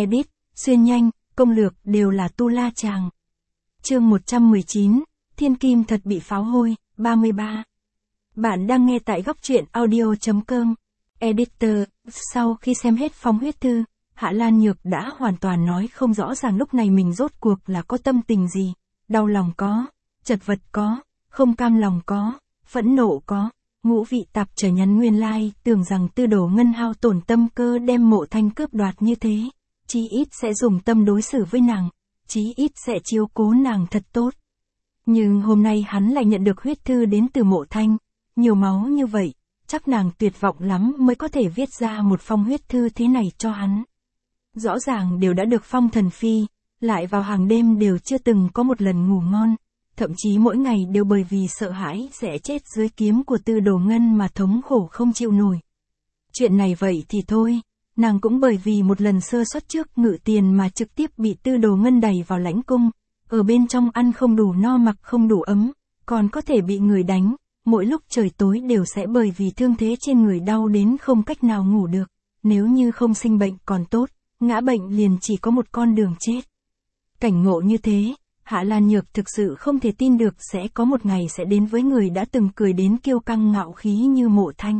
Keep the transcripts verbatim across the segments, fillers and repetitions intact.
edit, xuyên nhanh, công lược đều là tu la chàng. Chương một trăm mười chín, Thiên Kim thật bị pháo hôi, ba mươi ba. Bạn đang nghe tại góc truyện audio chấm com. Editor, sau khi xem hết phong huyết thư, Hạ Lan Nhược đã hoàn toàn nói không rõ ràng lúc này mình rốt cuộc là có tâm tình gì. Đau lòng có, chật vật có, không cam lòng có, phẫn nộ có, ngũ vị tạp trở nhắn nguyên lai, tưởng rằng Tư Đồ Ngân hao tổn tâm cơ đem Mộ Thanh cướp đoạt như thế, chí ít sẽ dùng tâm đối xử với nàng, chí ít sẽ chiếu cố nàng thật tốt. Nhưng hôm nay hắn lại nhận được huyết thư đến từ Mộ Thanh, nhiều máu như vậy, chắc nàng tuyệt vọng lắm mới có thể viết ra một phong huyết thư thế này cho hắn. Rõ ràng đều đã được phong thần phi, lại vào hàng đêm đều chưa từng có một lần ngủ ngon, thậm chí mỗi ngày đều bởi vì sợ hãi sẽ chết dưới kiếm của Tư Đồ Ngân mà thống khổ không chịu nổi. Chuyện này vậy thì thôi, nàng cũng bởi vì một lần sơ suất trước ngự tiền mà trực tiếp bị Tư Đồ Ngân đẩy vào lãnh cung, ở bên trong ăn không đủ no mặc không đủ ấm, còn có thể bị người đánh, mỗi lúc trời tối đều sẽ bởi vì thương thế trên người đau đến không cách nào ngủ được, nếu như không sinh bệnh còn tốt, ngã bệnh liền chỉ có một con đường chết. Cảnh ngộ như thế, Hạ Lan Nhược thực sự không thể tin được sẽ có một ngày sẽ đến với người đã từng cười đến kiêu căng ngạo khí như Mộ Thanh.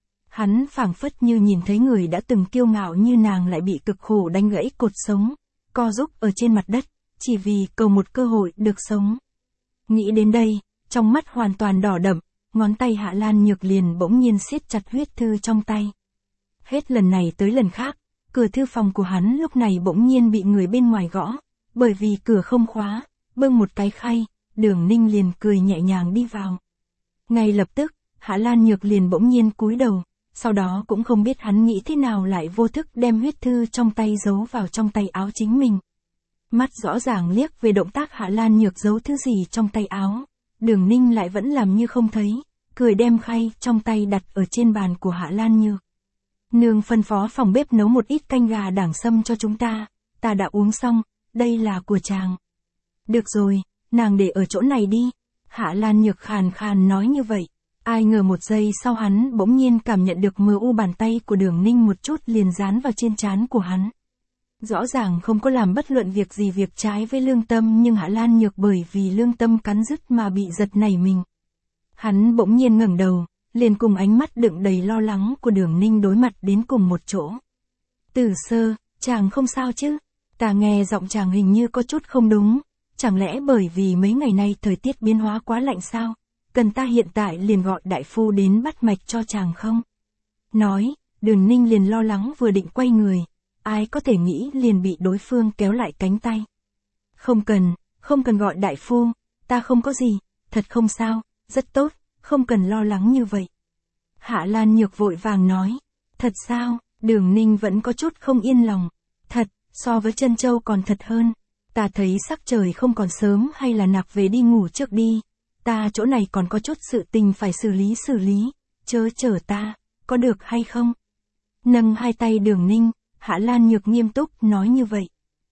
Hắn phảng phất như nhìn thấy người đã từng kiêu ngạo như nàng lại bị cực khổ đánh gãy cột sống, co rúm ở trên mặt đất, chỉ vì cầu một cơ hội được sống. Nghĩ đến đây, trong mắt hoàn toàn đỏ đậm, ngón tay Hạ Lan Nhược liền bỗng nhiên siết chặt huyết thư trong tay. Hết lần này tới lần khác, cửa thư phòng của hắn lúc này bỗng nhiên bị người bên ngoài gõ, bởi vì cửa không khóa, bưng một cái khay, Đường Ninh liền cười nhẹ nhàng đi vào. Ngay lập tức, Hạ Lan Nhược liền bỗng nhiên cúi đầu, sau đó cũng không biết hắn nghĩ thế nào lại vô thức đem huyết thư trong tay giấu vào trong tay áo chính mình. Mắt rõ ràng liếc về động tác Hạ Lan Nhược giấu thứ gì trong tay áo, Đường Ninh lại vẫn làm như không thấy, cười đem khay trong tay đặt ở trên bàn của Hạ Lan Nhược. Nương phân phó phòng bếp nấu một ít canh gà đảng sâm cho chúng ta, ta đã uống xong, đây là của chàng. Được rồi, nàng để ở chỗ này đi. Hạ Lan Nhược khàn khàn nói như vậy. Ai ngờ một giây sau hắn bỗng nhiên cảm nhận được mờ u bàn tay của Đường Ninh một chút liền dán vào trên trán của hắn. Rõ ràng không có làm bất luận việc gì việc trái với lương tâm nhưng Hạ Lan Nhược bởi vì lương tâm cắn rứt mà bị giật nảy mình. Hắn bỗng nhiên ngẩng đầu, liền cùng ánh mắt đựng đầy lo lắng của Đường Ninh đối mặt đến cùng một chỗ. Từ Sơ, chàng không sao chứ? Ta nghe giọng chàng hình như có chút không đúng, chẳng lẽ bởi vì mấy ngày nay thời tiết biến hóa quá lạnh sao? Cần ta hiện tại liền gọi đại phu đến bắt mạch cho chàng không? Nói, Đường Ninh liền lo lắng vừa định quay người, ai có thể nghĩ liền bị đối phương kéo lại cánh tay. Không cần, không cần gọi đại phu, ta không có gì, thật không sao, rất tốt, không cần lo lắng như vậy. Hạ Lan Nhược vội vàng nói, thật sao? Đường Ninh vẫn có chút không yên lòng, thật, so với Trân Châu còn thật hơn, ta thấy sắc trời không còn sớm hay là nạc về đi ngủ trước đi, ta chỗ này còn có chút sự tình phải xử lý xử lý, chớ chở ta, có được hay không? Nâng hai tay Đường Ninh, Hạ Lan Nhược nghiêm túc nói như vậy.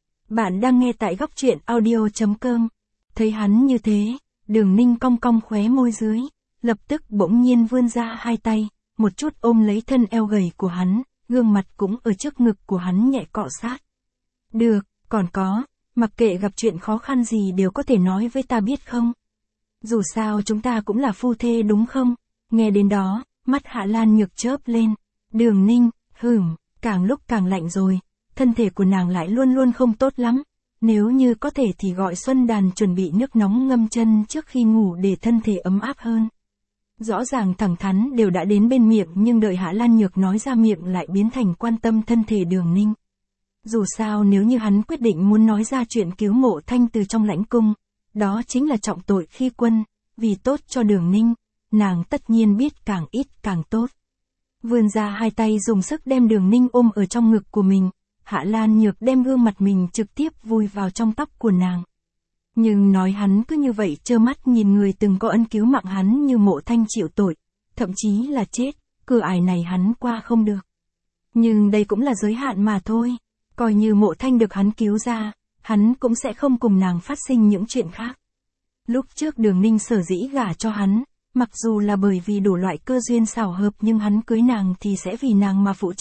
Bạn đang nghe tại góc truyện audio chấm com. Thấy hắn như thế, Đường Ninh cong cong khóe môi dưới, lập tức bỗng nhiên vươn ra hai tay, một chút ôm lấy thân eo gầy của hắn, gương mặt cũng ở trước ngực của hắn nhẹ cọ sát. Được, còn có, mặc kệ gặp chuyện khó khăn gì đều có thể nói với ta biết không? Dù sao chúng ta cũng là phu thê đúng không? Nghe đến đó, mắt Hạ Lan Nhược chớp lên. Đường Ninh, hửm, càng lúc càng lạnh rồi, thân thể của nàng lại luôn luôn không tốt lắm. Nếu như có thể thì gọi Xuân Đàn chuẩn bị nước nóng ngâm chân trước khi ngủ để thân thể ấm áp hơn. Rõ ràng thẳng thắn đều đã đến bên miệng nhưng đợi Hạ Lan Nhược nói ra miệng lại biến thành quan tâm thân thể Đường Ninh. Dù sao nếu như hắn quyết định muốn nói ra chuyện cứu Mộ Thanh từ trong lãnh cung, đó chính là trọng tội khi quân, vì tốt cho Đường Ninh, nàng tất nhiên biết càng ít càng tốt. Vươn ra hai tay dùng sức đem Đường Ninh ôm ở trong ngực của mình, Hạ Lan Nhược đem gương mặt mình trực tiếp vùi vào trong tóc của nàng. Nhưng nói hắn cứ như vậy trơ mắt nhìn người từng có ân cứu mạng hắn như Mộ Thanh chịu tội, thậm chí là chết, cửa ải này hắn qua không được. Nhưng đây cũng là giới hạn mà thôi, coi như Mộ Thanh được hắn cứu ra, hắn cũng sẽ không cùng nàng phát sinh những chuyện khác. Lúc trước Đường Ninh sở dĩ gả cho hắn, mặc dù là bởi vì đủ loại cơ duyên xảo hợp nhưng hắn cưới nàng thì sẽ vì nàng mà phụ trách,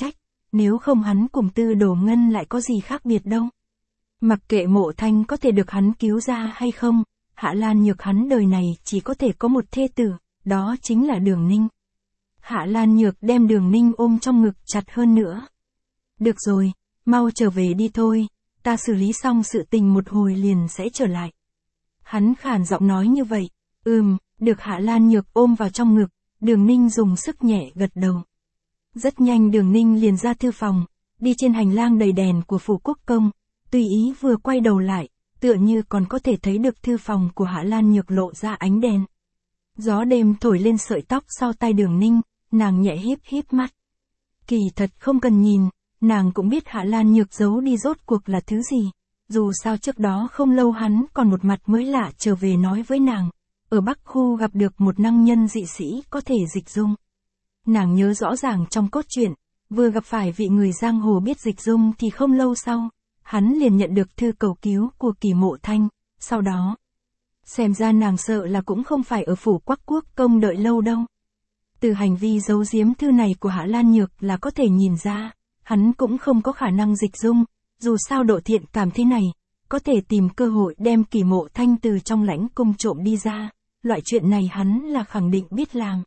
nếu không hắn cùng Tư Đồ Ngân lại có gì khác biệt đâu. Mặc kệ Mộ Thanh có thể được hắn cứu ra hay không, Hạ Lan Nhược hắn đời này chỉ có thể có một thê tử, đó chính là Đường Ninh. Hạ Lan Nhược đem Đường Ninh ôm trong ngực chặt hơn nữa. Được rồi, mau trở về đi thôi, ta xử lý xong sự tình một hồi liền sẽ trở lại. Hắn khàn giọng nói như vậy. Ừm, được Hạ Lan Nhược ôm vào trong ngực, Đường Ninh dùng sức nhẹ gật đầu. Rất nhanh Đường Ninh liền ra thư phòng, đi trên hành lang đầy đèn của phủ quốc công, tùy ý vừa quay đầu lại, tựa như còn có thể thấy được thư phòng của Hạ Lan Nhược lộ ra ánh đèn. Gió đêm thổi lên sợi tóc sau tai Đường Ninh, nàng nhẹ híp híp mắt. Kỳ thật không cần nhìn, nàng cũng biết Hạ Lan Nhược giấu đi rốt cuộc là thứ gì. Dù sao trước đó không lâu hắn còn một mặt mới lạ trở về nói với nàng, ở Bắc Khu gặp được một năng nhân dị sĩ có thể dịch dung. Nàng nhớ rõ ràng trong cốt truyện, vừa gặp phải vị người giang hồ biết dịch dung thì không lâu sau, hắn liền nhận được thư cầu cứu của Kỳ Mộ Thanh, sau đó. Xem ra nàng sợ là cũng không phải ở phủ Quắc Quốc công đợi lâu đâu. Từ hành vi giấu giếm thư này của Hạ Lan Nhược là có thể nhìn ra, hắn cũng không có khả năng dịch dung, dù sao độ thiện cảm thế này, có thể tìm cơ hội đem Kỳ Mộ Thanh từ trong lãnh cung trộm đi ra, loại chuyện này hắn là khẳng định biết làm.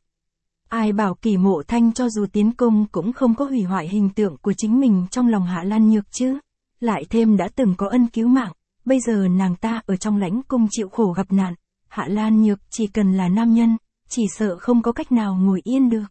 Ai bảo Kỳ Mộ Thanh cho dù tiến cung cũng không có hủy hoại hình tượng của chính mình trong lòng Hạ Lan Nhược chứ, lại thêm đã từng có ân cứu mạng, bây giờ nàng ta ở trong lãnh cung chịu khổ gặp nạn, Hạ Lan Nhược chỉ cần là nam nhân, chỉ sợ không có cách nào ngồi yên được.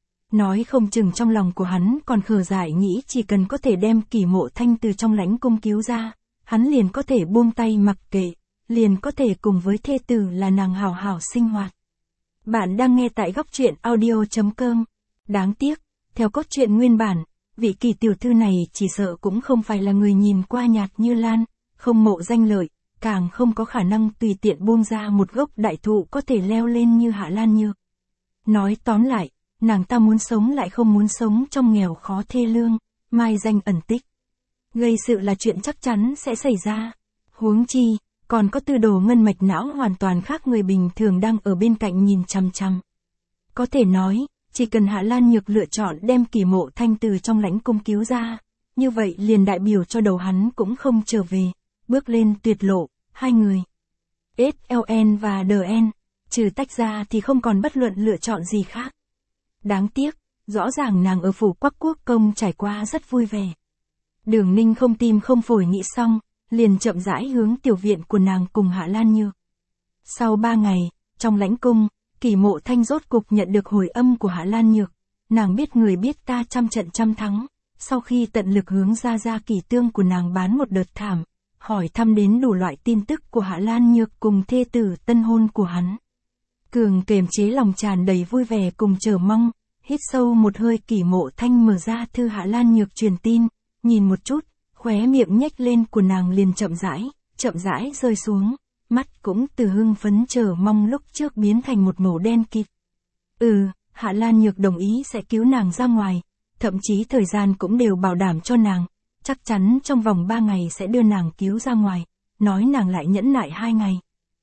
Nói không chừng trong lòng của hắn còn khờ dại nghĩ chỉ cần có thể đem Kỳ Mộ Thanh từ trong lãnh cung cứu ra, hắn liền có thể buông tay mặc kệ, liền có thể cùng với thê tử là nàng hào hào sinh hoạt. Bạn đang nghe tại góc truyện audio chấm com. Đáng tiếc, theo cốt truyện nguyên bản, vị Kỳ tiểu thư này chỉ sợ cũng không phải là người nhìn qua nhạt như lan, không mộ danh lợi, càng không có khả năng tùy tiện buông ra một gốc đại thụ có thể leo lên như Hạ Lan Nhược. Nói tóm lại, nàng ta muốn sống lại không muốn sống trong nghèo khó thê lương, mai danh ẩn tích. Gây sự là chuyện chắc chắn sẽ xảy ra. Huống chi, còn có Tư Đồ Ngân mạch não hoàn toàn khác người bình thường đang ở bên cạnh nhìn chằm chằm. Có thể nói, chỉ cần Hạ Lan Nhược lựa chọn đem Kỳ Mộ Thanh từ trong lãnh cung cứu ra, như vậy liền đại biểu cho đầu hắn cũng không trở về, bước lên tuyệt lộ, hai người. ét lờ en và đê en, trừ tách ra thì không còn bất luận lựa chọn gì khác. Đáng tiếc, rõ ràng nàng ở phủ Quắc Quốc công trải qua rất vui vẻ. Đường Ninh không tim không phổi nghĩ xong, liền chậm rãi hướng tiểu viện của nàng cùng Hạ Lan Nhược. Sau ba ngày, trong lãnh cung, Kỳ Mộ Thanh rốt cục nhận được hồi âm của Hạ Lan Nhược. Nàng biết người biết ta trăm trận trăm thắng, sau khi tận lực hướng ra ra Kỳ tương của nàng bán một đợt thảm, hỏi thăm đến đủ loại tin tức của Hạ Lan Nhược cùng thê tử tân hôn của hắn. Cường kềm chế lòng tràn đầy vui vẻ cùng chờ mong, hít sâu một hơi Kỳ Mộ Thanh mở ra thư Hạ Lan Nhược truyền tin, nhìn một chút, khóe miệng nhếch lên của nàng liền chậm rãi, chậm rãi rơi xuống, mắt cũng từ hưng phấn chờ mong lúc trước biến thành một màu đen kịt. Ừ, Hạ Lan Nhược đồng ý sẽ cứu nàng ra ngoài, thậm chí thời gian cũng đều bảo đảm cho nàng, chắc chắn trong vòng ba ngày sẽ đưa nàng cứu ra ngoài, nói nàng lại nhẫn nại hai ngày.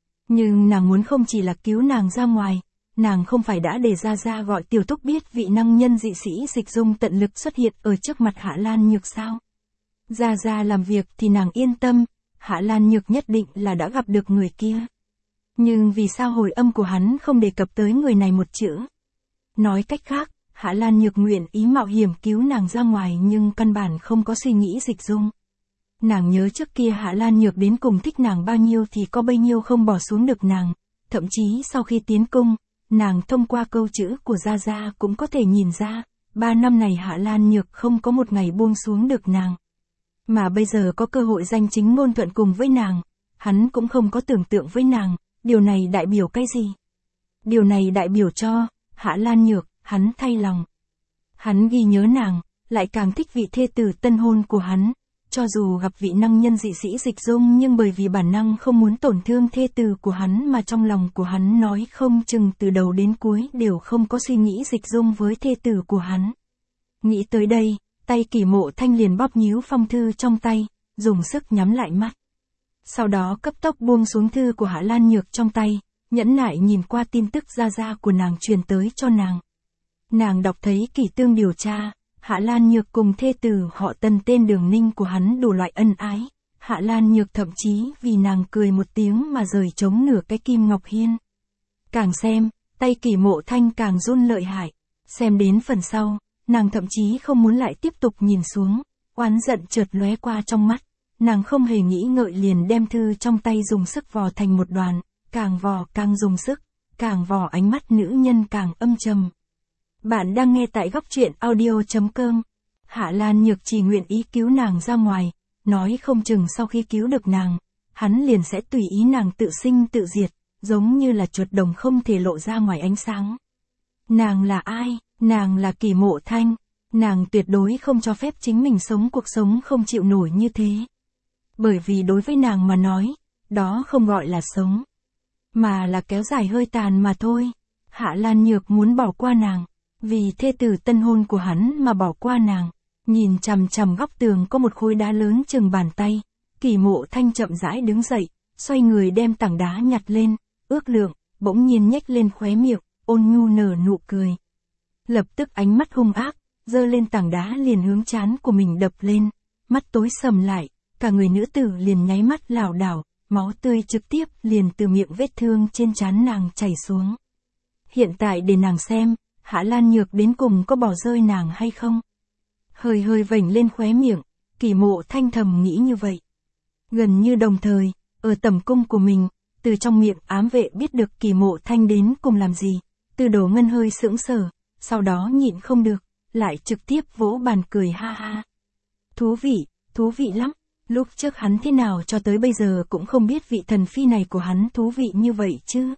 Nhưng nàng muốn không chỉ là cứu nàng ra ngoài, nàng không phải đã để ra ra gọi Tiểu Thúc biết vị năng nhân dị sĩ dịch dung tận lực xuất hiện ở trước mặt Hạ Lan Nhược sao? Ra ra làm việc thì nàng yên tâm, Hạ Lan Nhược nhất định là đã gặp được người kia. Nhưng vì sao hồi âm của hắn không đề cập tới người này một chữ? Nói cách khác, Hạ Lan Nhược nguyện ý mạo hiểm cứu nàng ra ngoài nhưng căn bản không có suy nghĩ dịch dung. Nàng nhớ trước kia Hạ Lan Nhược đến cùng thích nàng bao nhiêu thì có bấy nhiêu không bỏ xuống được nàng, thậm chí sau khi tiến cung, nàng thông qua câu chữ của Gia Gia cũng có thể nhìn ra, ba năm này Hạ Lan Nhược không có một ngày buông xuống được nàng. Mà bây giờ có cơ hội danh chính ngôn thuận cùng với nàng, hắn cũng không có tưởng tượng với nàng, điều này đại biểu cái gì? Điều này đại biểu cho, Hạ Lan Nhược, hắn thay lòng. Hắn ghi nhớ nàng, lại càng thích vị thê tử tân hôn của hắn, cho dù gặp vị năng nhân dị sĩ dịch dung nhưng bởi vì bản năng không muốn tổn thương thê tử của hắn mà trong lòng của hắn nói không chừng từ đầu đến cuối đều không có suy nghĩ dịch dung với thê tử của hắn. Nghĩ tới đây, tay Kỳ Mộ Thanh liền bóp nhíu phong thư trong tay, dùng sức nhắm lại mắt. Sau đó cấp tốc buông xuống thư của Hạ Lan Nhược trong tay, nhẫn nại nhìn qua tin tức Gia Gia của nàng truyền tới cho nàng. Nàng đọc thấy Kỳ tương điều tra, Hạ Lan Nhược cùng thê tử họ Tần tên Đường Ninh của hắn đủ loại ân ái. Hạ Lan Nhược thậm chí vì nàng cười một tiếng mà rời trống nửa cái kim ngọc hiên. Càng xem, tay Kỷ Mộ Thanh càng run lợi hại. Xem đến phần sau, nàng thậm chí không muốn lại tiếp tục nhìn xuống. Oán giận chợt lóe qua trong mắt. Nàng không hề nghĩ ngợi liền đem thư trong tay dùng sức vò thành một đoàn. Càng vò càng dùng sức, càng vò ánh mắt nữ nhân càng âm trầm. Bạn đang nghe tại góc truyện audio chấm com. Hạ Lan Nhược chỉ nguyện ý cứu nàng ra ngoài, nói không chừng sau khi cứu được nàng, hắn liền sẽ tùy ý nàng tự sinh tự diệt, giống như là chuột đồng không thể lộ ra ngoài ánh sáng. Nàng là ai? Nàng là Kỷ Mộ Thanh. Nàng tuyệt đối không cho phép chính mình sống cuộc sống không chịu nổi như thế. Bởi vì đối với nàng mà nói, đó không gọi là sống, mà là kéo dài hơi tàn mà thôi. Hạ Lan Nhược muốn bỏ qua nàng, vì thê tử tân hôn của hắn mà bỏ qua nàng. Nhìn chằm chằm góc tường có một khối đá lớn chừng bàn tay, Kỷ Mộ Thanh chậm rãi đứng dậy, xoay người đem tảng đá nhặt lên, ước lượng, bỗng nhiên nhếch lên khóe miệng, ôn nhu nở nụ cười. Lập tức ánh mắt hung ác, giơ lên tảng đá liền hướng trán của mình đập lên, mắt tối sầm lại, cả người nữ tử liền nháy mắt lảo đảo, máu tươi trực tiếp liền từ miệng vết thương trên trán nàng chảy xuống. Hiện tại để nàng xem, Hạ Lan Nhược đến cùng có bỏ rơi nàng hay không? Hơi hơi vểnh lên khóe miệng, Kỷ Mộ Thanh thầm nghĩ như vậy. Gần như đồng thời, ở tẩm cung của mình, từ trong miệng ám vệ biết được Kỷ Mộ Thanh đến cùng làm gì, Tư Đồ Ngân hơi sững sờ, sau đó nhịn không được, lại trực tiếp vỗ bàn cười ha ha. Thú vị, thú vị lắm, lúc trước hắn thế nào cho tới bây giờ cũng không biết vị thần phi này của hắn thú vị như vậy chứ.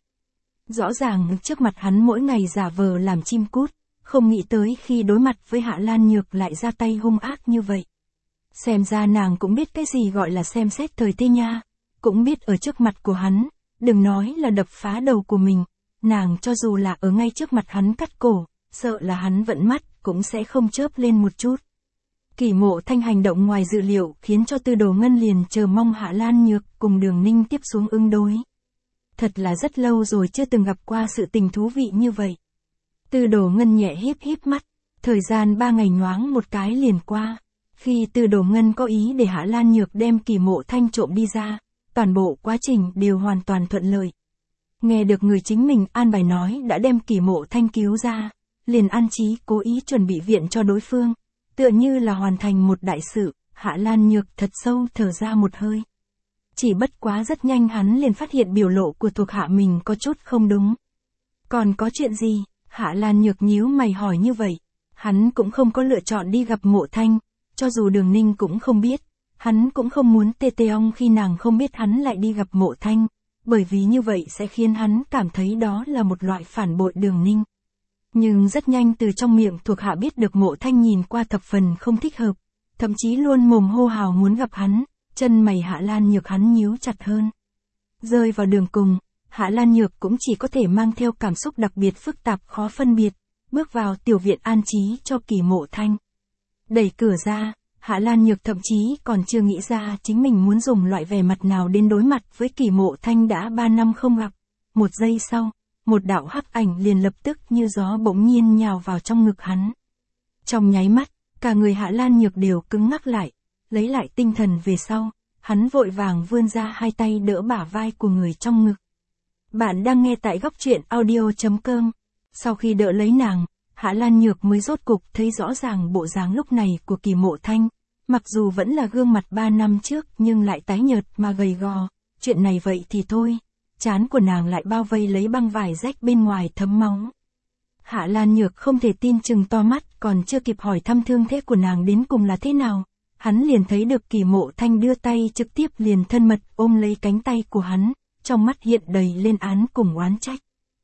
Rõ ràng trước mặt hắn mỗi ngày giả vờ làm chim cút, không nghĩ tới khi đối mặt với Hạ Lan Nhược lại ra tay hung ác như vậy. Xem ra nàng cũng biết cái gì gọi là xem xét thời thế nha, cũng biết ở trước mặt của hắn, đừng nói là đập phá đầu của mình, nàng cho dù là ở ngay trước mặt hắn cắt cổ, sợ là hắn vẫn mắt cũng sẽ không chớp lên một chút. Kỷ Mộ Thanh hành động ngoài dự liệu khiến cho Tư Đồ Ngân liền chờ mong Hạ Lan Nhược cùng Đường Ninh tiếp xuống ứng đối. Thật là rất lâu rồi chưa từng gặp qua sự tình thú vị như vậy. Tư Đồ Ngân nhẹ híp híp mắt, thời gian ba ngày nhoáng một cái liền qua. Khi Tư Đồ Ngân có ý để Hạ Lan Nhược đem Kỷ Mộ Thanh trộm đi ra, toàn bộ quá trình đều hoàn toàn thuận lợi. Nghe được người chính mình an bài nói đã đem Kỷ Mộ Thanh cứu ra, liền an trí cố ý chuẩn bị viện cho đối phương, tựa như là hoàn thành một đại sự. Hạ Lan Nhược thật sâu thở ra một hơi. Chỉ bất quá rất nhanh hắn liền phát hiện biểu lộ của thuộc hạ mình có chút không đúng. Còn có chuyện gì? Hạ Lan Nhược nhíu mày hỏi như vậy. Hắn cũng không có lựa chọn đi gặp Mộ Thanh, cho dù Đường Ninh cũng không biết, hắn cũng không muốn tê tê ong khi nàng không biết hắn lại đi gặp Mộ Thanh, bởi vì như vậy sẽ khiến hắn cảm thấy đó là một loại phản bội Đường Ninh. Nhưng rất nhanh từ trong miệng thuộc hạ biết được Mộ Thanh nhìn qua thập phần không thích hợp, thậm chí luôn mồm hô hào muốn gặp hắn, chân mày Hạ Lan Nhược hắn nhíu chặt hơn. Rơi vào đường cùng, Hạ Lan Nhược cũng chỉ có thể mang theo cảm xúc đặc biệt phức tạp khó phân biệt, bước vào tiểu viện an trí cho Kỷ Mộ Thanh. Đẩy cửa ra, Hạ Lan Nhược thậm chí còn chưa nghĩ ra chính mình muốn dùng loại vẻ mặt nào đến đối mặt với Kỷ Mộ Thanh đã ba năm không gặp. Một giây sau, một đạo hắc ảnh liền lập tức như gió bỗng nhiên nhào vào trong ngực hắn. Trong nháy mắt, cả người Hạ Lan Nhược đều cứng ngắc lại, lấy lại tinh thần về sau, hắn vội vàng vươn ra hai tay đỡ bả vai của người trong ngực. Bạn đang nghe tại góc truyện audio chấm com. Sau khi đỡ lấy nàng, Hạ Lan Nhược mới rốt cục thấy rõ ràng bộ dáng lúc này của Kỷ Mộ Thanh, mặc dù vẫn là gương mặt ba năm trước nhưng lại tái nhợt mà gầy gò, chuyện này vậy thì thôi, trán của nàng lại bao vây lấy băng vải rách bên ngoài thấm máu. Hạ Lan Nhược không thể tin chừng to mắt, còn chưa kịp hỏi thăm thương thế của nàng đến cùng là thế nào, hắn liền thấy được Kỷ Mộ Thanh đưa tay trực tiếp liền thân mật ôm lấy cánh tay của hắn, trong mắt hiện đầy lên án cùng oán trách.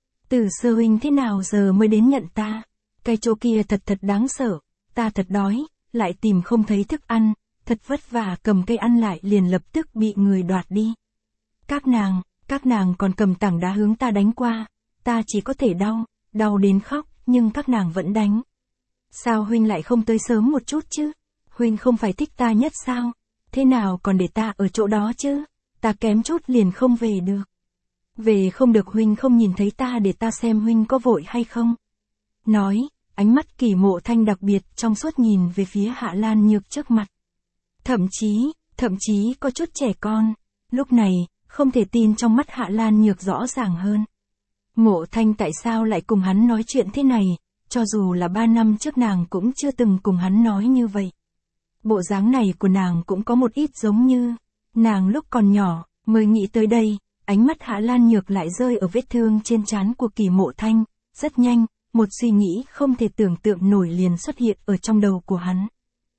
Từ Sơ huynh thế nào giờ mới đến nhận ta? Cái chỗ kia thật thật đáng sợ, ta thật đói, lại tìm không thấy thức ăn, thật vất vả cầm cây ăn lại liền lập tức bị người đoạt đi. Các nàng, các nàng còn cầm tảng đá hướng ta đánh qua, ta chỉ có thể đau, đau đến khóc, nhưng các nàng vẫn đánh. Sao huynh lại không tới sớm một chút chứ? Huynh không phải thích ta nhất sao? Thế nào còn để ta ở chỗ đó chứ? Ta kém chút liền không về được. Về không được huynh không nhìn thấy ta để ta xem huynh có vội hay không? Nói, ánh mắt Kỷ Mộ Thanh đặc biệt trong suốt nhìn về phía Hạ Lan Nhược trước mặt. Thậm chí, thậm chí có chút trẻ con, lúc này, không thể tin trong mắt Hạ Lan Nhược rõ ràng hơn. Mộ Thanh tại sao lại cùng hắn nói chuyện thế này, cho dù là ba năm trước nàng cũng chưa từng cùng hắn nói như vậy. Bộ dáng này của nàng cũng có một ít giống như, nàng lúc còn nhỏ, mới nghĩ tới đây, ánh mắt Hạ Lan Nhược lại rơi ở vết thương trên trán của Kỷ Mộ Thanh, rất nhanh, một suy nghĩ không thể tưởng tượng nổi liền xuất hiện ở trong đầu của hắn.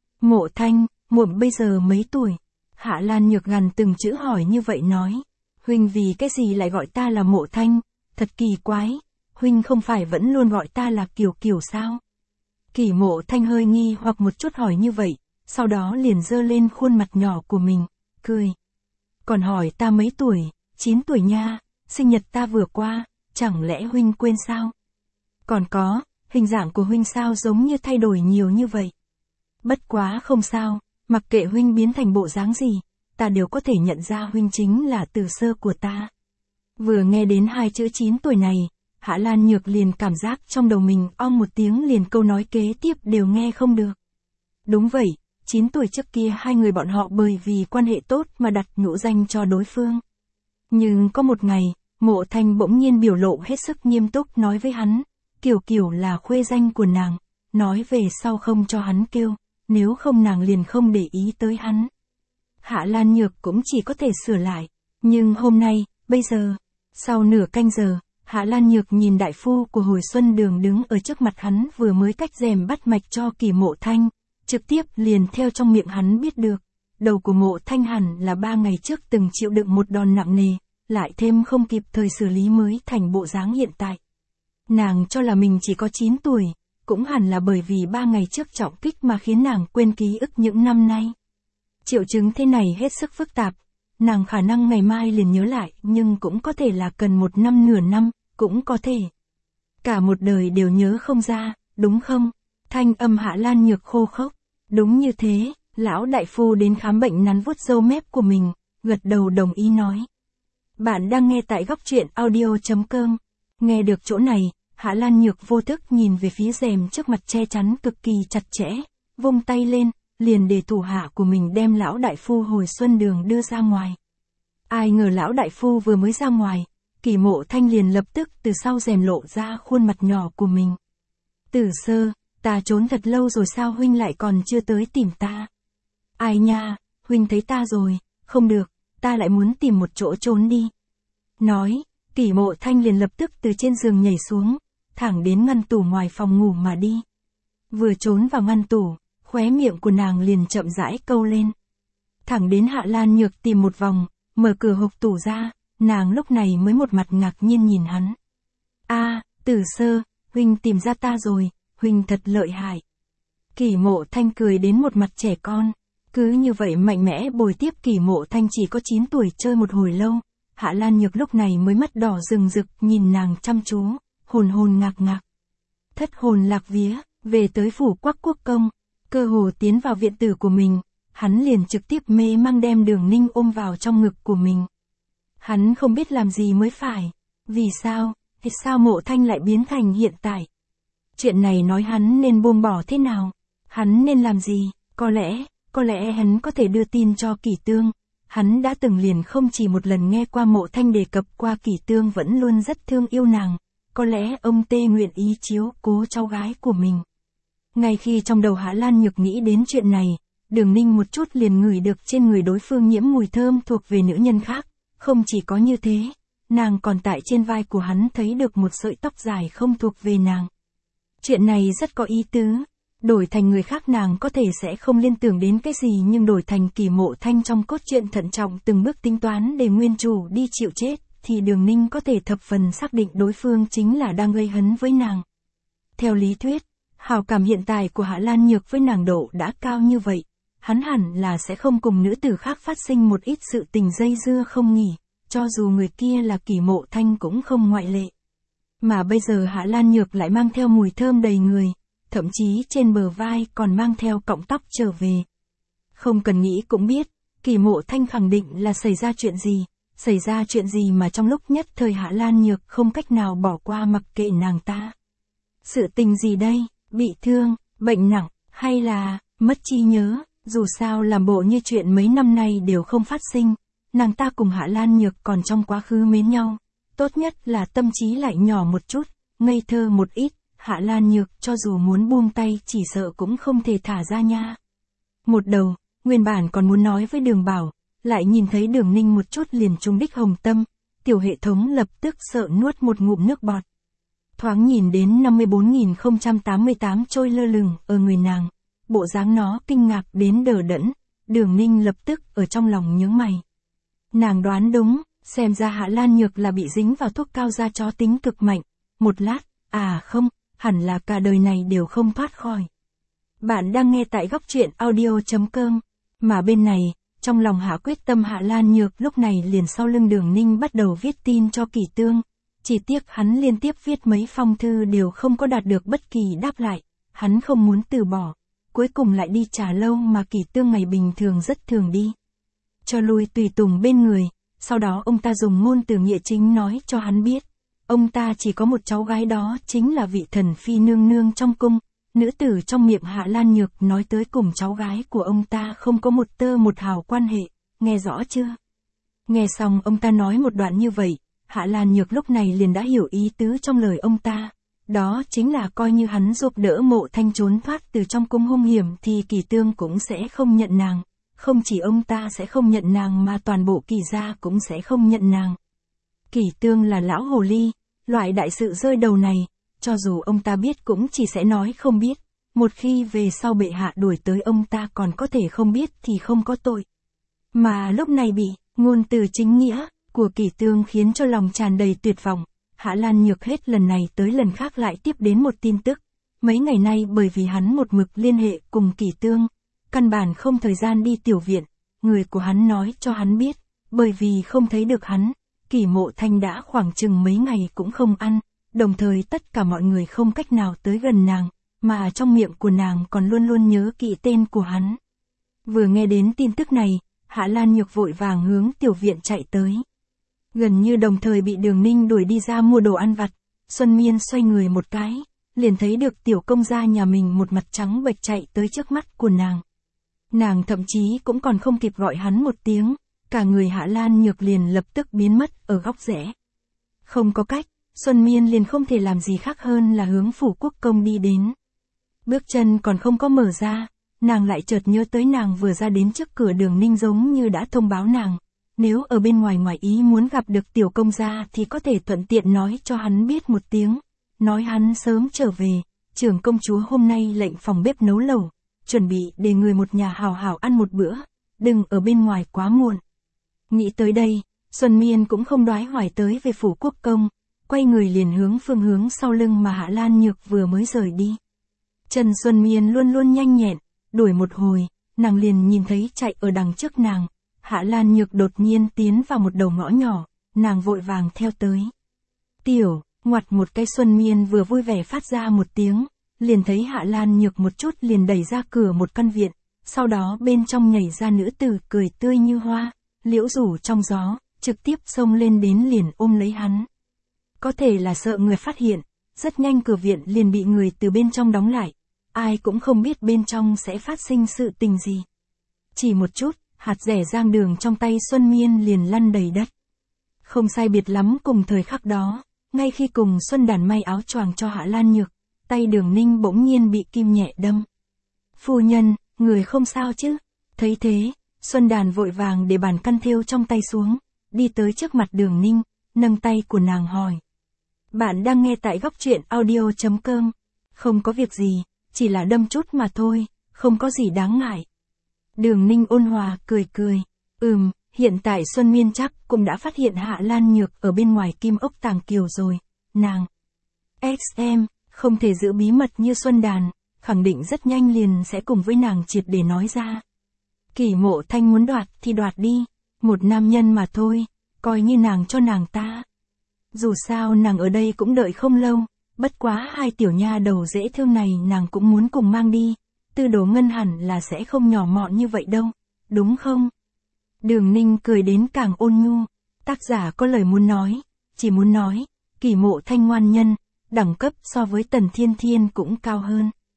Mộ Thanh, muộn bây giờ mấy tuổi? Hạ Lan Nhược gằn từng chữ hỏi như vậy nói. Huynh vì cái gì lại gọi ta là Mộ Thanh? Thật kỳ quái, huynh không phải vẫn luôn gọi ta là Kiều Kiều sao? Kỷ Mộ Thanh hơi nghi hoặc một chút hỏi như vậy, sau đó liền giơ lên khuôn mặt nhỏ của mình, cười. Còn hỏi ta mấy tuổi? Chín tuổi nha, sinh nhật ta vừa qua, chẳng lẽ huynh quên sao? Còn có, hình dạng của huynh sao giống như thay đổi nhiều như vậy? Bất quá không sao, mặc kệ huynh biến thành bộ dáng gì, ta đều có thể nhận ra huynh chính là Từ Sơ của ta. Vừa nghe đến hai chữ chín tuổi này, Hạ Lan Nhược liền cảm giác trong đầu mình ong một tiếng liền câu nói kế tiếp đều nghe không được. Đúng vậy, chín tuổi trước kia hai người bọn họ bởi vì quan hệ tốt mà đặt nhũ danh cho đối phương. Nhưng có một ngày, Mộ Thanh bỗng nhiên biểu lộ hết sức nghiêm túc nói với hắn, Kiều Kiều là khuê danh của nàng, nói về sau không cho hắn kêu, nếu không nàng liền không để ý tới hắn. Hạ Lan Nhược cũng chỉ có thể sửa lại, nhưng hôm nay, bây giờ, sau nửa canh giờ, Hạ Lan Nhược nhìn đại phu của Hồi Xuân Đường đứng ở trước mặt hắn vừa mới cách rèm bắt mạch cho Kỷ Mộ Thanh, trực tiếp liền theo trong miệng hắn biết được, đầu của Mộ Thanh hẳn là ba ngày trước từng chịu đựng một đòn nặng nề, lại thêm không kịp thời xử lý mới thành bộ dáng hiện tại. Nàng cho là mình chỉ có chín tuổi, cũng hẳn là bởi vì ba ngày trước trọng kích mà khiến nàng quên ký ức những năm nay. Triệu chứng thế này hết sức phức tạp, nàng khả năng ngày mai liền nhớ lại, nhưng cũng có thể là cần một năm nửa năm, cũng có thể. Cả một đời đều nhớ không ra, đúng không? Thanh âm Hạ Lan Nhược khô khốc. Đúng như thế, lão đại phu đến khám bệnh nắn vuốt râu mép của mình, gật đầu đồng ý nói. Bạn đang nghe tại góc truyện audio chấm com. Nghe được chỗ này, Hạ Lan Nhược vô thức nhìn về phía rèm trước mặt che chắn cực kỳ chặt chẽ, vung tay lên, liền để thủ hạ của mình đem lão đại phu Hồi Xuân Đường đưa ra ngoài. Ai ngờ lão đại phu vừa mới ra ngoài, Kỷ Mộ Thanh liền lập tức từ sau rèm lộ ra khuôn mặt nhỏ của mình. Từ Sơ, ta trốn thật lâu rồi sao huynh lại còn chưa tới tìm ta? Ai nha, huynh thấy ta rồi, không được, ta lại muốn tìm một chỗ trốn đi. Nói, Kỷ Mộ Thanh liền lập tức từ trên giường nhảy xuống, thẳng đến ngăn tủ ngoài phòng ngủ mà đi. Vừa trốn vào ngăn tủ, khóe miệng của nàng liền chậm rãi câu lên. Thẳng đến Hạ Lan Nhược tìm một vòng, mở cửa hộc tủ ra, nàng lúc này mới một mặt ngạc nhiên nhìn hắn. A, Từ Sơ, huynh tìm ra ta rồi, huynh thật lợi hại. Kỷ Mộ Thanh cười đến một mặt trẻ con, cứ như vậy mạnh mẽ bồi tiếp Kỷ Mộ Thanh chỉ có chín tuổi chơi một hồi lâu. Hạ Lan Nhược lúc này mới mắt đỏ rừng rực nhìn nàng chăm chú, hồn hồn ngạc ngạc. Thất hồn lạc vía, về tới phủ Quắc Quốc công, cơ hồ tiến vào viện tử của mình, hắn liền trực tiếp mê mang đem Đường Ninh ôm vào trong ngực của mình. Hắn không biết làm gì mới phải, vì sao, vì sao Mộ Thanh lại biến thành hiện tại. Chuyện này nói hắn nên buông bỏ thế nào, hắn nên làm gì, có lẽ, có lẽ hắn có thể đưa tin cho Kỷ Tương. Hắn đã từng liền không chỉ một lần nghe qua Mộ Thanh đề cập qua Kỷ Tương vẫn luôn rất thương yêu nàng, có lẽ ông tê nguyện ý chiếu cố cháu gái của mình. Ngay khi trong đầu Hạ Lan Nhược nghĩ đến chuyện này, Đường Ninh một chút liền ngửi được trên người đối phương nhiễm mùi thơm thuộc về nữ nhân khác, không chỉ có như thế, nàng còn tại trên vai của hắn thấy được một sợi tóc dài không thuộc về nàng. Chuyện này rất có ý tứ. Đổi thành người khác nàng có thể sẽ không liên tưởng đến cái gì, nhưng đổi thành Kỷ Mộ Thanh trong cốt truyện thận trọng từng bước tính toán để nguyên chủ đi chịu chết, thì Đường Ninh có thể thập phần xác định đối phương chính là đang gây hấn với nàng. Theo lý thuyết, hào cảm hiện tại của Hạ Lan Nhược với nàng độ đã cao như vậy, hắn hẳn là sẽ không cùng nữ tử khác phát sinh một ít sự tình dây dưa không nghỉ, cho dù người kia là Kỷ Mộ Thanh cũng không ngoại lệ. Mà bây giờ Hạ Lan Nhược lại mang theo mùi thơm đầy người, thậm chí trên bờ vai còn mang theo cọng tóc trở về. Không cần nghĩ cũng biết, Kỷ Mộ Thanh khẳng định là xảy ra chuyện gì, xảy ra chuyện gì mà trong lúc nhất thời Hạ Lan Nhược không cách nào bỏ qua mặc kệ nàng ta. Sự tình gì đây? bị thương, bệnh nặng, hay là mất trí nhớ, dù sao làm bộ như chuyện mấy năm nay đều không phát sinh, nàng ta cùng Hạ Lan Nhược còn trong quá khứ mến nhau, tốt nhất là tâm trí lại nhỏ một chút, ngây thơ một ít, Hạ Lan Nhược cho dù muốn buông tay chỉ sợ cũng không thể thả ra nha. Một đầu, nguyên bản còn muốn nói với Đường Bảo, lại nhìn thấy Đường Ninh một chút liền trúng đích hồng tâm, tiểu hệ thống lập tức sợ nuốt một ngụm nước bọt. Thoáng nhìn đến năm mươi bốn nghìn không trăm tám mươi tám trôi lơ lửng ở người nàng, bộ dáng nó kinh ngạc đến đờ đẫn, Đường Ninh lập tức ở trong lòng nhướng mày. Nàng đoán đúng, xem ra Hạ Lan Nhược là bị dính vào thuốc cao da chó tính cực mạnh, một lát, à không, hẳn là cả đời này đều không thoát khỏi. Bạn đang nghe tại góc truyện audio chấm com, mà bên này, trong lòng hạ quyết tâm Hạ Lan Nhược lúc này liền sau lưng Đường Ninh bắt đầu viết tin cho Kỷ Tương. Chỉ tiếc hắn liên tiếp viết mấy phong thư đều không có đạt được bất kỳ đáp lại, hắn không muốn từ bỏ, cuối cùng lại đi trả lâu mà Kỷ Tương ngày bình thường rất thường đi. Cho lui tùy tùng bên người, sau đó ông ta dùng ngôn từ nghĩa chính nói cho hắn biết, ông ta chỉ có một cháu gái đó chính là vị thần phi nương nương trong cung, nữ tử trong miệng Hạ Lan Nhược nói tới cùng cháu gái của ông ta không có một tơ một hào quan hệ, nghe rõ chưa? Nghe xong ông ta nói một đoạn như vậy, Hạ Lan Nhược lúc này liền đã hiểu ý tứ trong lời ông ta, đó chính là coi như hắn giúp đỡ Mộ Thanh trốn thoát từ trong cung hung hiểm thì Kỷ Tương cũng sẽ không nhận nàng, không chỉ ông ta sẽ không nhận nàng mà toàn bộ Kỷ gia cũng sẽ không nhận nàng. Kỷ Tương là lão hồ ly, loại đại sự rơi đầu này, cho dù ông ta biết cũng chỉ sẽ nói không biết, một khi về sau bệ hạ đuổi tới ông ta còn có thể không biết thì không có tội. Mà lúc này bị, ngôn từ chính nghĩa của Kỷ Tương khiến cho lòng tràn đầy tuyệt vọng, Hạ Lan Nhược hết lần này tới lần khác lại tiếp đến một tin tức, mấy ngày nay bởi vì hắn một mực liên hệ cùng Kỷ Tương, căn bản không thời gian đi tiểu viện, người của hắn nói cho hắn biết, bởi vì không thấy được hắn, Kỷ Mộ Thanh đã khoảng chừng mấy ngày cũng không ăn, đồng thời tất cả mọi người không cách nào tới gần nàng, mà trong miệng của nàng còn luôn luôn nhớ kỹ tên của hắn. Vừa nghe đến tin tức này, Hạ Lan Nhược vội vàng hướng tiểu viện chạy tới. Gần như đồng thời bị Đường Ninh đuổi đi ra mua đồ ăn vặt, Xuân Miên xoay người một cái, liền thấy được tiểu công gia nhà mình một mặt trắng bệch chạy tới trước mắt của nàng. Nàng thậm chí cũng còn không kịp gọi hắn một tiếng, cả người Hạ Lan Nhược liền lập tức biến mất ở góc rẽ. Không có cách, Xuân Miên liền không thể làm gì khác hơn là hướng phủ quốc công đi đến. Bước chân còn không có mở ra, nàng lại chợt nhớ tới nàng vừa ra đến trước cửa Đường Ninh giống như đã thông báo nàng. Nếu ở bên ngoài ngoài ý muốn gặp được tiểu công gia thì có thể thuận tiện nói cho hắn biết một tiếng, nói hắn sớm trở về, trưởng công chúa hôm nay lệnh phòng bếp nấu lẩu, chuẩn bị để người một nhà hào hào ăn một bữa, đừng ở bên ngoài quá muộn. Nghĩ tới đây, Xuân Miên cũng không đoái hoài tới về phủ quốc công, quay người liền hướng phương hướng sau lưng mà Hạ Lan Nhược vừa mới rời đi. Trần Xuân Miên luôn luôn nhanh nhẹn, đuổi một hồi, nàng liền nhìn thấy chạy ở đằng trước nàng. Hạ Lan Nhược đột nhiên tiến vào một đầu ngõ nhỏ, nàng vội vàng theo tới. Tiểu, ngoặt một cái Xuân Miên vừa vui vẻ phát ra một tiếng, liền thấy Hạ Lan Nhược một chút liền đẩy ra cửa một căn viện, sau đó bên trong nhảy ra nữ tử cười tươi như hoa, liễu rủ trong gió, trực tiếp xông lên đến liền ôm lấy hắn. Có thể là sợ người phát hiện, rất nhanh cửa viện liền bị người từ bên trong đóng lại, ai cũng không biết bên trong sẽ phát sinh sự tình gì. Chỉ một chút, hạt rẻ rang đường trong tay Xuân Miên liền lăn đầy đất. Không sai biệt lắm cùng thời khắc đó, ngay khi cùng Xuân Đàn may áo choàng cho Hạ Lan Nhược, tay Đường Ninh bỗng nhiên bị kim nhẹ đâm. Phu nhân, người không sao chứ? Thấy thế, Xuân Đàn vội vàng để bàn căn thêu trong tay xuống, đi tới trước mặt Đường Ninh, nâng tay của nàng hỏi. Bạn đang nghe tại góc truyện audio chấm com, không có việc gì, chỉ là đâm chút mà thôi, không có gì đáng ngại. Đường Ninh ôn hòa cười cười, ừm, hiện tại Xuân Miên chắc cũng đã phát hiện Hạ Lan Nhược ở bên ngoài Kim Ốc Tàng Kiều rồi, nàng ích em, không thể giữ bí mật như Xuân Đàn, khẳng định rất nhanh liền sẽ cùng với nàng triệt để nói ra. Kỷ Mộ Thanh muốn đoạt thì đoạt đi, một nam nhân mà thôi, coi như nàng cho nàng ta. Dù sao nàng ở đây cũng đợi không lâu, bất quá hai tiểu nha đầu dễ thương này nàng cũng muốn cùng mang đi. Tư Đồ Ngân hẳn là sẽ không nhỏ mọn như vậy đâu, đúng không? Đường Ninh cười đến càng ôn nhu, tác giả có lời muốn nói, chỉ muốn nói, Kỷ Mộ Thanh ngoan nhân, đẳng cấp so với Tần Thiên Thiên cũng cao hơn.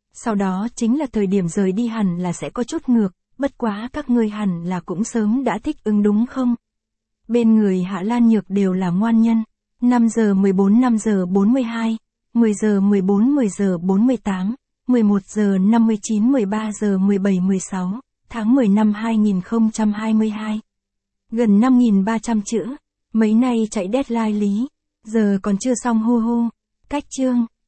Sau đó chính là thời điểm rời đi hẳn là sẽ có chút ngược, bất quá các ngươi hẳn là cũng sớm đã thích ứng đúng không? Bên người Hạ Lan Nhược đều là ngoan nhân. năm giờ mười bốn năm giờ bốn mươi hai, mười giờ mười bốn mười giờ bốn mươi tám, mười một giờ năm mươi chín mười ba giờ mười bảy mười sáu, tháng mười năm hai nghìn không trăm hai mươi hai. Gần năm nghìn ba trăm chữ. Mấy nay chạy deadline lý. Giờ còn chưa xong hu hu. Cách chương.